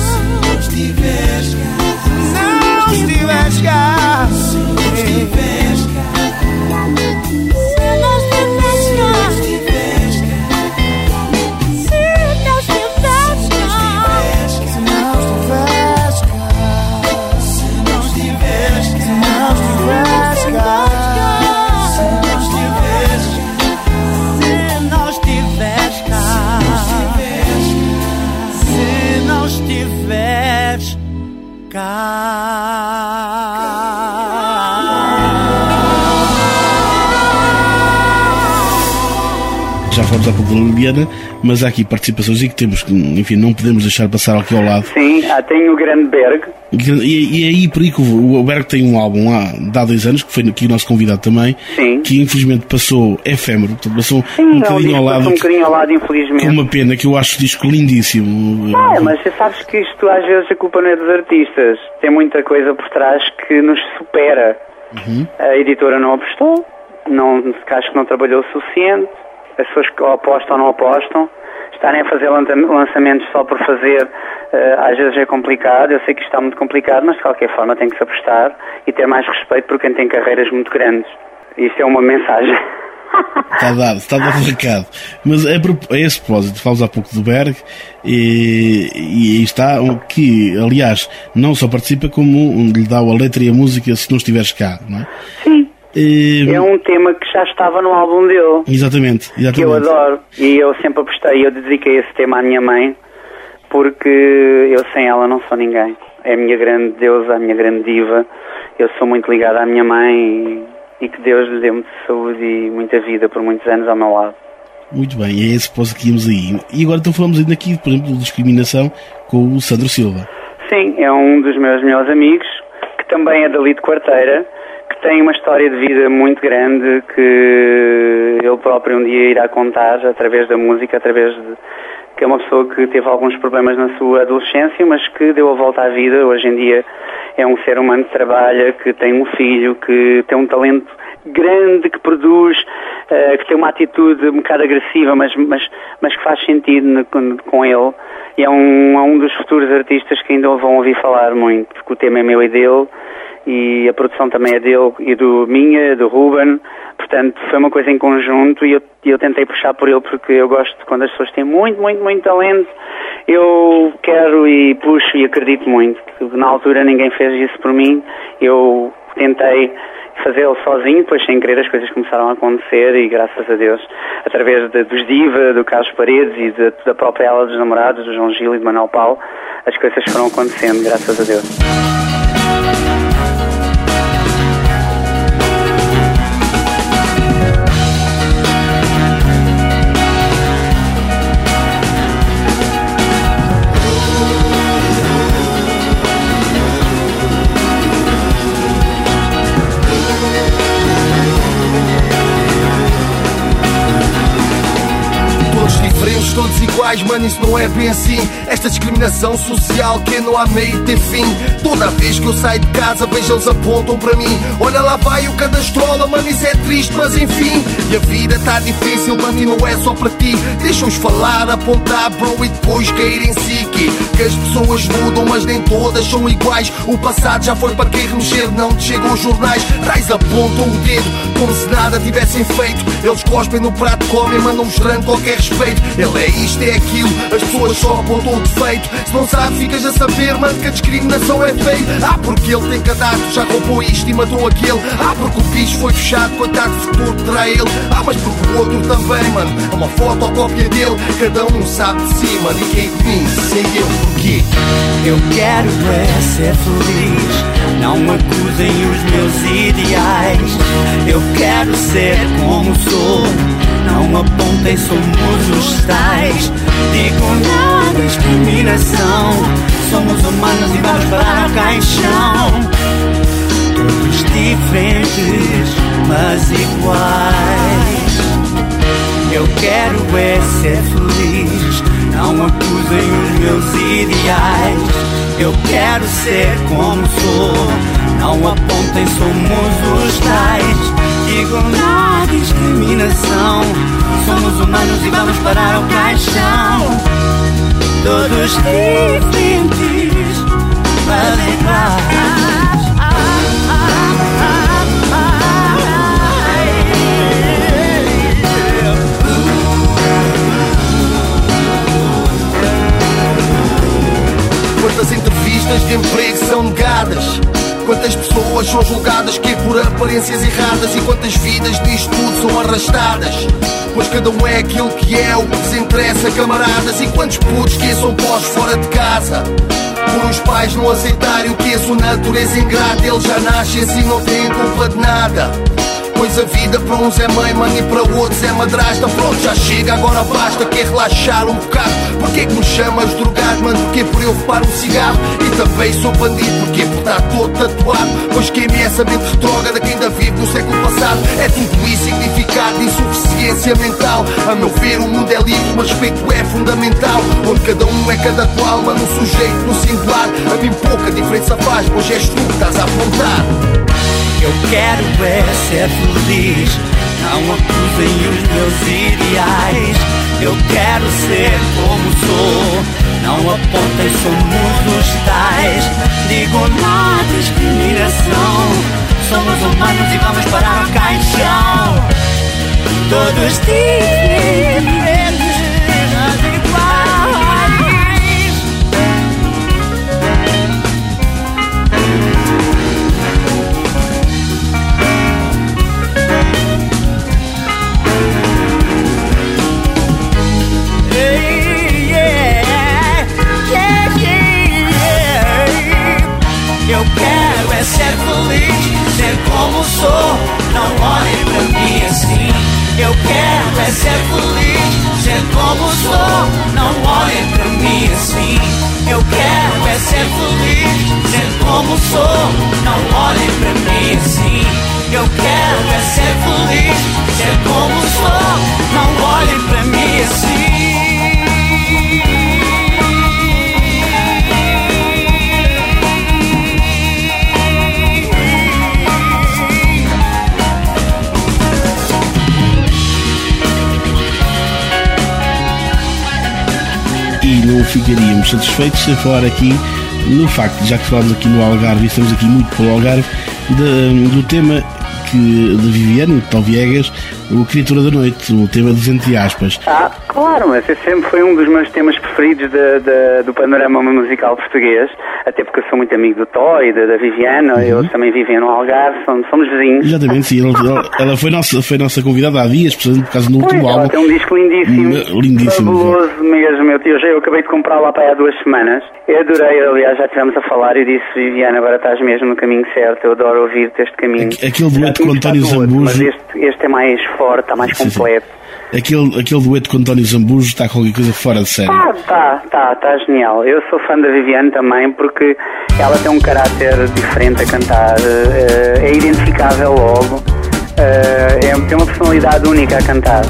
já falamos há pouco da Liliana, mas há aqui participações e que temos que, enfim, não podemos deixar passar aqui ao lado. Sim, tem o grande Berg. E é aí por aí que o Berg tem um álbum há 2 anos, que foi aqui o nosso convidado também, sim, que infelizmente passou efêmero, portanto, passou um bocadinho ao lado. Infelizmente. Com uma pena, que eu acho o disco lindíssimo. Mas você sabes que isto às vezes a culpa não é dos artistas, tem muita coisa por trás que nos supera. A editora não apostou, acho que não trabalhou o suficiente. As pessoas que apostam ou não apostam, estarem a fazer lançamentos só por fazer, às vezes é complicado. Eu sei que isto está muito complicado, mas de qualquer forma tem que se apostar e ter mais respeito por quem tem carreiras muito grandes. Isto é uma mensagem. Está dado o recado. Mas a esse propósito, falas há pouco do Berg, e está que, aliás, não só participa, como lhe dá a letra e a música Se Não Estiveres Cá, não é? Sim. É um tema que já estava no álbum dele. Exatamente. Que eu adoro. E eu sempre apostei, eu dediquei esse tema à minha mãe, porque eu sem ela não sou ninguém. É a minha grande deusa, a minha grande diva. Eu sou muito ligado à minha mãe e que Deus lhe dê muita saúde e muita vida por muitos anos ao meu lado. Muito bem, é esse posto que íamos aí. E agora então falamos ainda aqui, por exemplo, de discriminação com o Sandro Silva. Sim, é um dos meus melhores amigos, que também é dali de Quarteira, que tem uma história de vida muito grande, que ele próprio um dia irá contar através da música, que é uma pessoa que teve alguns problemas na sua adolescência, mas que deu a volta à vida. Hoje em dia é um ser humano que trabalha, que tem um filho, que tem um talento grande, que produz, que tem uma atitude um bocado agressiva, mas que faz sentido com ele. E é um dos futuros artistas que ainda vão ouvir falar muito, porque o tema é meu e dele, e a produção também é dele e do Ruben. Portanto, foi uma coisa em conjunto, e eu tentei puxar por ele, porque eu gosto quando as pessoas têm muito, muito, muito talento. Eu quero e puxo e acredito muito. Na altura ninguém fez isso por mim, eu tentei fazê-lo sozinho, depois sem querer as coisas começaram a acontecer, e graças a Deus, através dos Diva, do Carlos Paredes e da própria Ala dos Namorados, do João Gil e do Manuel Paulo, as coisas foram acontecendo, graças a Deus. Todos iguais, mano, isso não é bem assim. Esta discriminação social que não há meio de ter fim. Toda vez que eu saio de casa vejo eles apontam para mim. Olha lá vai o cadastrola, mano, isso é triste, mas enfim. E a vida tá difícil, mano, e não é só para ti. Deixa-os falar, apontar, bro, e depois cair em si. Que as pessoas mudam, mas nem todas são iguais. O passado já foi para quem remexer, não te chegam os jornais. Tais apontam o dedo, como se nada tivessem feito. Eles cospem no prato, comem, mandam mostrando qualquer respeito. Ele é isto, é aquilo, as pessoas só apontam o defeito. Se não sabes, ficas a saber, mano, que a discriminação é feia. Ah, porque ele tem cadastro, já roubou isto e matou aquele. Ah, porque o bicho foi fechado, coitado de futuro terá ele. Ah, mas porque o outro também, mano, é uma fotocópia dele. Cada um sabe de si, mano, e quem de mim, sei eu porquê. Eu quero é ser feliz, não acusem os meus ideais. Eu quero ser como sou, não apontem, somos os tais. Digo na discriminação, somos humanos e vamos para o caixão. Todos diferentes, mas iguais. Eu quero é ser feliz, não acusem os meus ideais. Eu quero ser como sou, não apontem, somos os tais. Digo na discriminação, somos humanos e vamos parar o caixão. Todos diferentes, mas iguais. Quantas entrevistas de emprego são negadas? Quantas pessoas são julgadas que é por aparências erradas? E quantas vidas disto tudo são arrastadas? Pois cada um é aquilo que é, o que lhes interessa, camaradas. E quantos putos que são postos fora de casa por os pais não aceitarem o que é sua natureza ingrata. Eles já nascem assim, não têm culpa de nada. Pois a vida para uns é mãe, mano, e para outros é madrasta. Pronto, já chega, agora basta, quer relaxar um bocado. Porquê que me chamas drogado, mano? Porquê por eu fumar um cigarro? E também sou bandido, porquê por estar todo tatuado? Pois quem me é essa mente retrógrada que ainda vive no século passado? É tudo insignificado, insuficiência mental. A meu ver o mundo é livre, mas respeito é fundamental. Onde cada um é cada qual, mano, um sujeito no singular. A mim pouca diferença faz, pois és tu que estás a apontar. Eu quero é ser feliz, não acusem os meus ideais. Eu quero ser como sou, não apontem, somos os tais. Digo na discriminação, somos humanos e vamos parar o caixão. Todos diferentes, mas iguais. Eu quero é ser feliz, ser como sou, não é ser feliz, ser como sou. Não olhem para mim assim. Eu quero é ser feliz, ser como sou. Não olhem para mim assim. Eu quero é ser feliz, ser como sou. Não olhem para mim assim. E não ficaríamos satisfeitos sem falar aqui no facto, já que falamos aqui no Algarve e estamos aqui muito pelo Algarve, do tema de Viviane, de Tó Viegas, o Criatura da Noite, o tema dos entre aspas. Claro, mas esse sempre foi um dos meus temas preferidos do panorama musical português, até porque eu sou muito amigo do Tó e da Viviane, eles também vivem no Algarve, somos vizinhos. Exatamente, sim, ela foi nossa convidada há dias, precisamente por causa do último álbum. Ela tem um disco lindíssimo, fabuloso mesmo, eu acabei de comprar lá para aí há 2 semanas, eu adorei, aliás já estivemos a falar e disse, Viviane, agora estás mesmo no caminho certo, eu adoro ouvir-te este caminho. Aquele dueto com António Zambujo. Mas este é mais forte, está mais completo. Aquele dueto com António Zambujo está qualquer coisa fora de série. Está genial. Eu sou fã da Viviane também porque ela tem um caráter diferente a cantar, é identificável logo, tem uma personalidade única a cantar.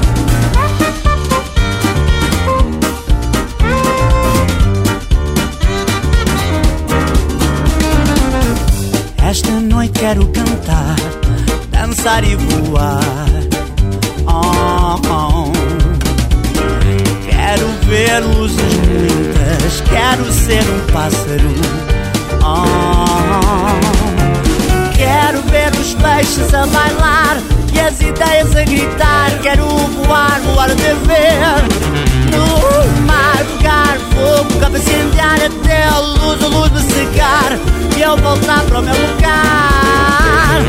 Esta noite quero cantar, dançar e voar. Quero ver luzes muitas, quero ser um pássaro. Quero ver os peixes a bailar e as ideias a gritar. Quero voar, voar a ver. No mar pegar fogo, cabeça incendiar até a luz me cegar e eu voltar para o meu lugar.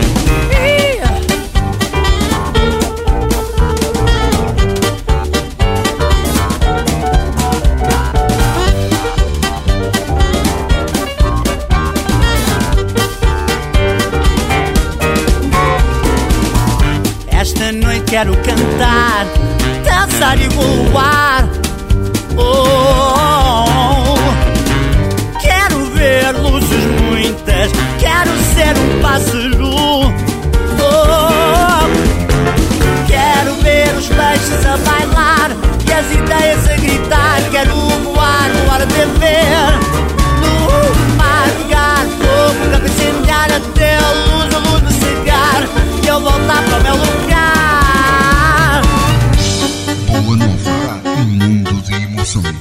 Esta noite quero cantar, dançar e voar. Quero ver luzes muitas, quero ser um pássaro. Quero ver os peixes a bailar e as ideias a gritar. Quero voar, voar a ver. No mar pegar fogo, cabeça incendiar até a luz me cegar e eu voltar para o meu lugar. Boa Nova, um mundo de emoções.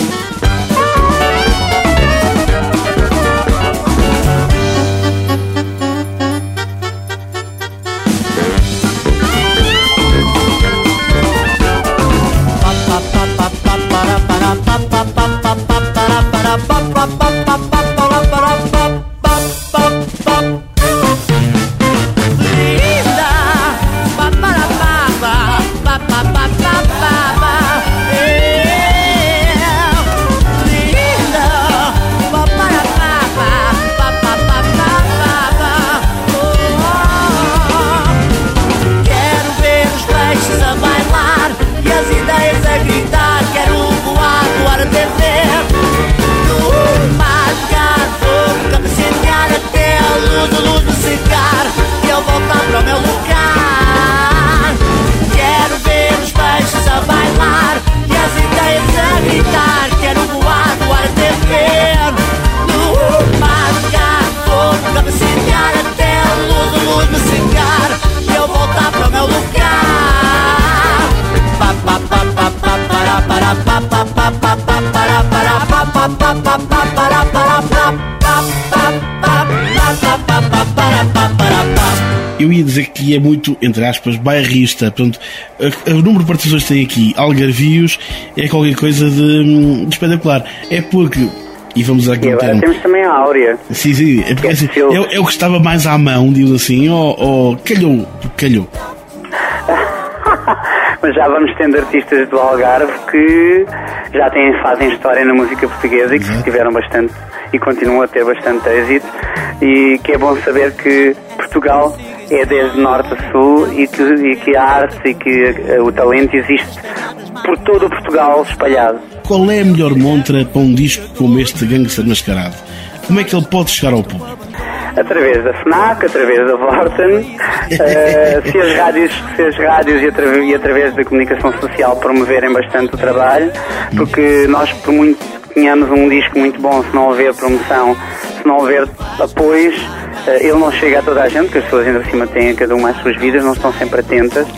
Eu ia dizer que é muito, entre aspas, bairrista. Portanto, o número de participações que tem aqui, algarvios, é qualquer coisa de espetacular. É porque, e vamos aqui agora temos também a Áurea. Sim, é porque assim, é o que estava mais à mão, digo assim, calhou. Mas já vamos tendo artistas do Algarve que já fazem história na música portuguesa e que tiveram bastante e continuam a ter bastante êxito, e que é bom saber que Portugal é desde norte a sul e que a arte e que o talento existe por todo o Portugal espalhado. Qual é a melhor montra para um disco como este Gangster Mascarado? Como é que ele pode chegar ao público? Através da FNAC, através da Vorten, se as rádios e através da comunicação social promoverem bastante o trabalho, porque nós, por muito que tenhamos um disco muito bom, se não houver promoção, se não houver apoios, ele não chega a toda a gente, porque as pessoas ainda por cima têm cada uma as suas vidas, não estão sempre atentas,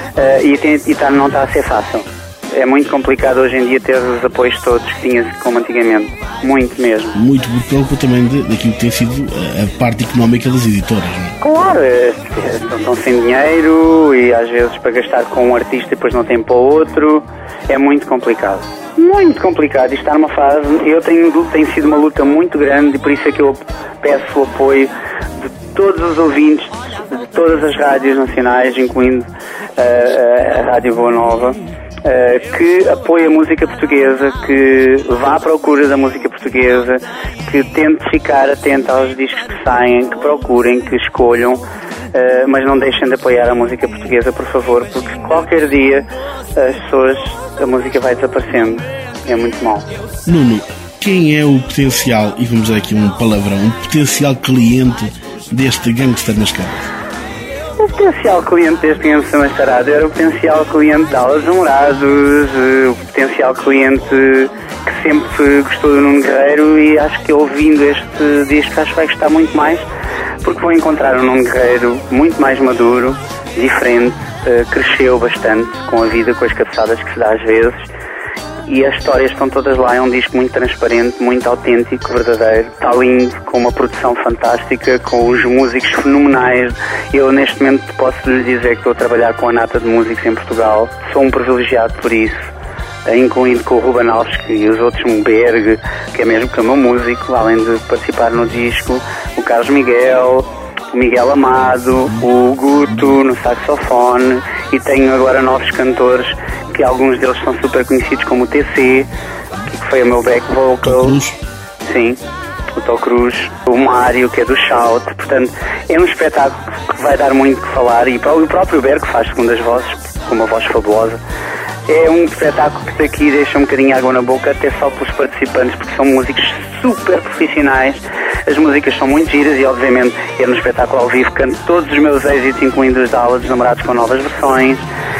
não está a ser fácil. É muito complicado hoje em dia ter os apoios todos que tinha como antigamente. Muito mesmo. Muito por causa também daquilo que tem sido a parte económica das editoras, não é? Claro, estão sem dinheiro e às vezes para gastar com um artista e depois não tem para o outro. É muito complicado. Muito complicado. E estar numa fase... Tem sido uma luta muito grande e por isso é que eu peço o apoio de todos os ouvintes, de todas as rádios nacionais, incluindo a Rádio Boa Nova, que apoie a música portuguesa, que vá à procura da música portuguesa, que tente ficar atento aos discos que saem, que procurem, que escolham, mas não deixem de apoiar a música portuguesa, por favor, porque qualquer dia a música vai desaparecendo. É muito mau. Nuno, quem é o potencial, e vamos dizer aqui um palavrão, um potencial cliente deste Gangster Mascarado? O potencial cliente deste Gangster Mascarado era o potencial cliente de Aulas de Namorados, o potencial cliente que sempre gostou do Nuno Guerreiro, e acho que ouvindo este disco acho que vai gostar muito mais, porque vou encontrar um Nuno Guerreiro muito mais maduro, diferente, cresceu bastante com a vida, com as cabeçadas que se dá às vezes, e as histórias estão todas lá. É um disco muito transparente, muito autêntico, verdadeiro, está lindo, com uma produção fantástica, com os músicos fenomenais. Eu neste momento posso lhe dizer que estou a trabalhar com a nata de músicos em Portugal, sou um privilegiado por isso, incluindo com o Ruben Alves e os outros, um Berg, que é mesmo que é o meu músico, além de participar no disco, o Carlos Miguel, o Miguel Amado, o Guto no saxofone, e tenho agora novos cantores, que alguns deles são super conhecidos, como o TC, que foi o meu back vocal. Sim, o Tó Cruz, o Mário, que é do Shout. Portanto, é um espetáculo que vai dar muito que falar, e o próprio Berg, que faz segundas vozes, com uma voz fabulosa. É um espetáculo que daqui deixa um bocadinho água na boca, até só pelos participantes, porque são músicos super profissionais. As músicas são muito giras e, obviamente, é no espetáculo ao vivo, canto todos os meus êxitos, incluindo os de Aulas dos Namorados com novas versões.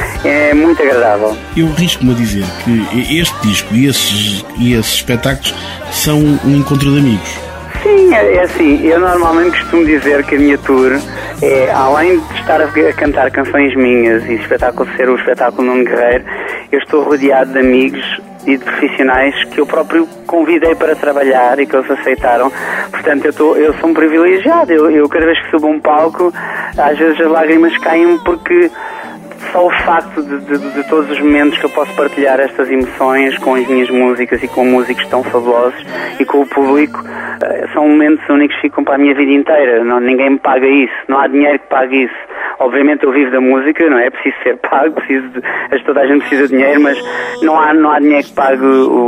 É muito agradável. Eu arrisco-me a dizer que este disco e esses espetáculos são um encontro de amigos. Sim, é assim. Eu normalmente costumo dizer que a minha tour é, além de estar a cantar canções minhas e o espetáculo ser o espetáculo Nuno Guerreiro, eu estou rodeado de amigos e de profissionais que eu próprio convidei para trabalhar e que eles aceitaram. Portanto, eu sou um privilegiado. Eu cada vez que subo um palco, às vezes as lágrimas caem, porque só o facto de todos os momentos que eu posso partilhar estas emoções com as minhas músicas e com músicos tão fabulosos e com o público, são momentos únicos que ficam para a minha vida inteira. Ninguém me paga isso, não há dinheiro que pague isso. Obviamente eu vivo da música, não é preciso ser pago, toda a gente precisa de dinheiro, mas não há dinheiro que pague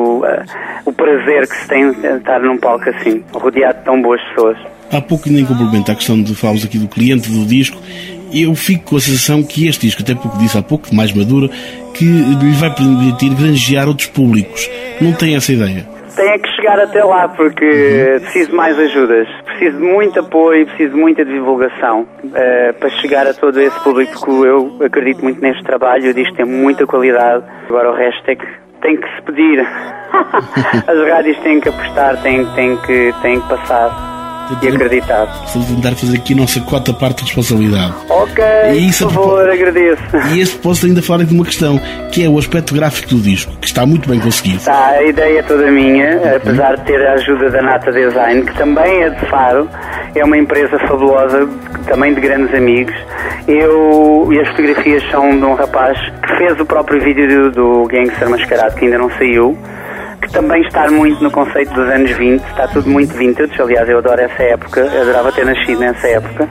o prazer que se tem de estar num palco assim, rodeado de tão boas pessoas. Há pouco nem complemento a questão de falarmos aqui do cliente do disco. Eu fico com a sensação que este disco, até porque disse há pouco, mais maduro, que lhe vai permitir granjear outros públicos. Não tem essa ideia? Tem que chegar até lá, porque preciso de mais ajudas, preciso de muito apoio, preciso de muita divulgação para chegar a todo esse público, porque eu acredito muito neste trabalho. O disco tem muita qualidade, agora o resto tem que se pedir. As rádios têm que apostar, têm que passar e acreditar. Vamos tentar fazer aqui a nossa quarta parte de responsabilidade. Ok, por favor, agradeço. E este posso ainda falar de uma questão, que é o aspecto gráfico do disco, que está muito bem conseguido. A ideia é toda minha, apesar de ter a ajuda da Nata Design, que também é de Faro, é uma empresa fabulosa, também de grandes amigos. E as fotografias são de um rapaz que fez o próprio vídeo do Gangster Mascarado, que ainda não saiu, que também está muito no conceito dos anos 20, está tudo muito vintage. Aliás, eu adoro essa época, eu adorava ter nascido nessa época.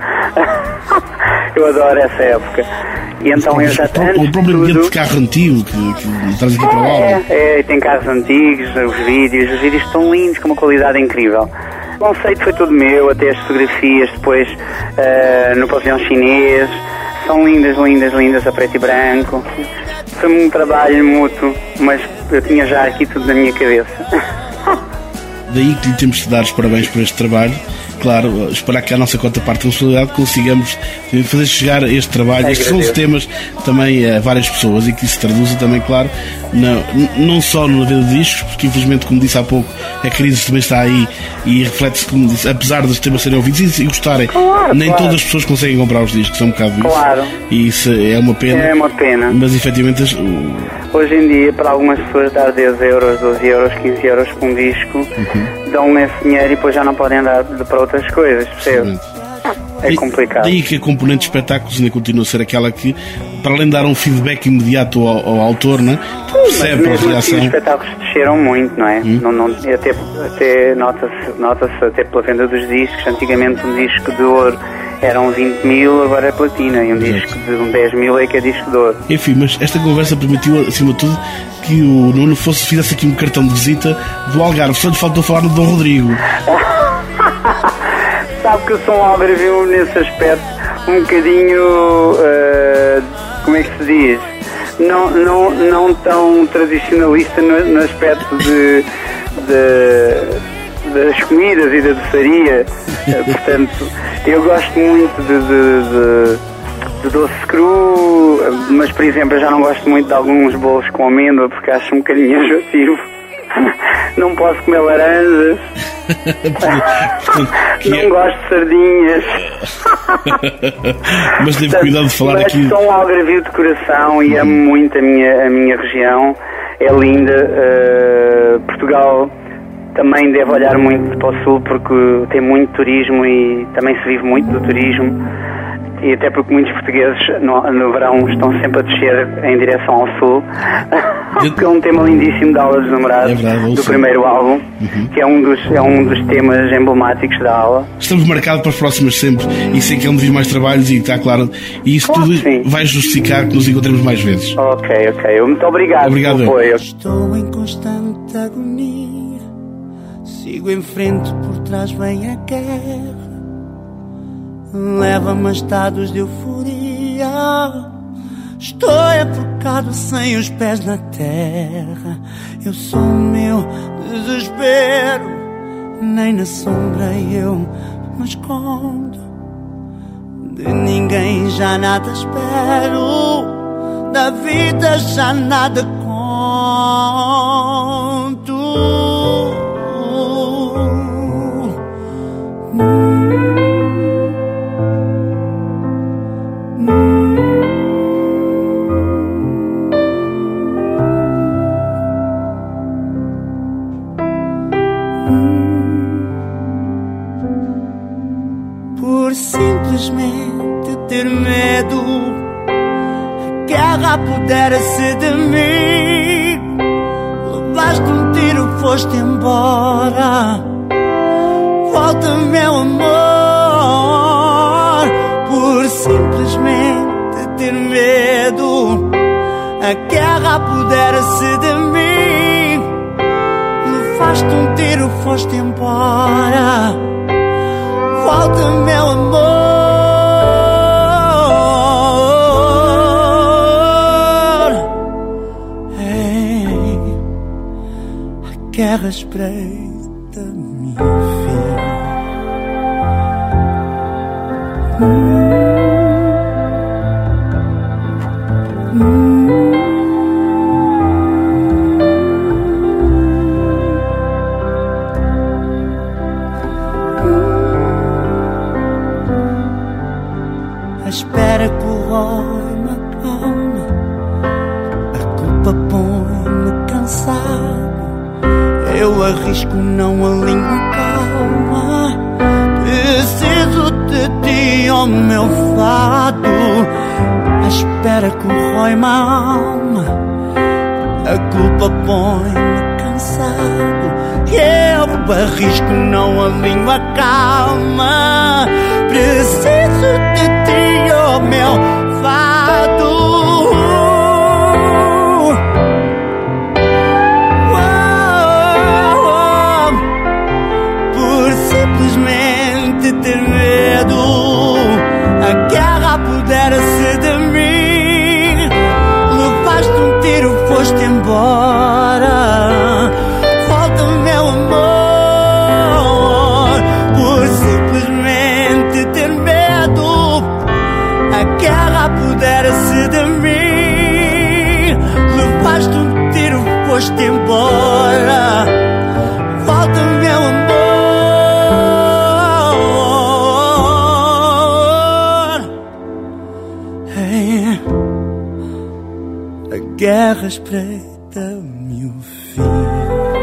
Eu adoro essa época. E então eu já tenho o próprio ambiente de carro antigo que traz aqui para o álbum. Tem carros antigos, os vídeos estão lindos, com uma qualidade incrível. O conceito foi tudo meu, até as fotografias depois no pavilhão chinês. São lindas, lindas, lindas, a preto e branco. Foi um trabalho mútuo, mas eu tinha já aqui tudo na minha cabeça. Daí que lhe temos de dar os parabéns por este trabalho. Claro, esperar que a nossa contraparte de responsabilidade consigamos fazer chegar este trabalho, estes são os temas também a várias pessoas e que isso se traduza também, claro, não só na venda de discos, porque infelizmente, como disse há pouco, a crise também está aí e reflete-se, como disse, apesar dos temas serem ouvidos e gostarem, nem todas as pessoas conseguem comprar os discos, é um bocado isso. E isso é uma pena. É uma pena. Mas efetivamente hoje em dia, para algumas pessoas, dar 10 euros, 12 euros, 15 euros por um disco, dão esse dinheiro e depois já não podem dar para outras coisas, percebe? É complicado. Daí que a componente de espetáculos ainda continua a ser aquela que, para além de dar um feedback imediato ao autor, né, percebe a reação. Assim, os espetáculos desceram muito, não é? Até nota-se até pela venda dos discos. Antigamente um disco de ouro eram 20 mil, agora é platina, e um disco de 10 mil é que é disco de ouro. Enfim, mas esta conversa permitiu, acima de tudo, que o Nuno fizesse aqui um cartão de visita do Algarve. Só lhe faltou falar no Dom Rodrigo. Sabe que eu sou um algarvio nesse aspecto, um bocadinho, como é que se diz? Não tão tradicionalista no aspecto das comidas e da doçaria. Portanto, eu gosto muito de doce cru, mas, por exemplo, eu já não gosto muito de alguns bolos com amêndoa porque acho um bocadinho enjoativo. Não posso comer laranjas. Não gosto de sardinhas. Mas devo cuidado de falar aqui. Mas sou um algarvio de coração e amo muito a minha região. É linda. Portugal também deve olhar muito para o sul porque tem muito turismo e também se vive muito do turismo. E até porque muitos portugueses no verão estão sempre a descer em direção ao sul. Que é um tema lindíssimo da Aula dos Namorados, do primeiro álbum, que é um dos temas emblemáticos da aula. Estamos marcados para os próximos sempre e sei que é um dos mais trabalhos e está claro. E isso tudo vai justificar que nos encontremos mais vezes. Ok. Muito obrigado pelo apoio. Estou em constante agonia, sigo em frente, por trás vem a guerra. Leva-me a estados de euforia. Estou enforcado sem os pés na terra. Eu sou o meu desespero. Nem na sombra eu me escondo. De ninguém já nada espero. Da vida já nada conto. Simplesmente ter medo, a guerra apodera-se de mim. Levaste um tiro, foste embora. Volta, meu amor. Por simplesmente ter medo, a guerra apodera-se de mim. Levaste um tiro, foste embora. Volta, meu amor. Ei, a guerra espreita me ver. Espera que o Roy me acalme. A culpa põe-me cansado. Eu arrisco, não alinho a calma. Preciso de ti, oh meu fado. Espera que o Roy me alma. A culpa põe-me cansado. Eu arrisco, não alinho a calma. Preciso de ti, oh meu fado. Por terra espreita-me o fim.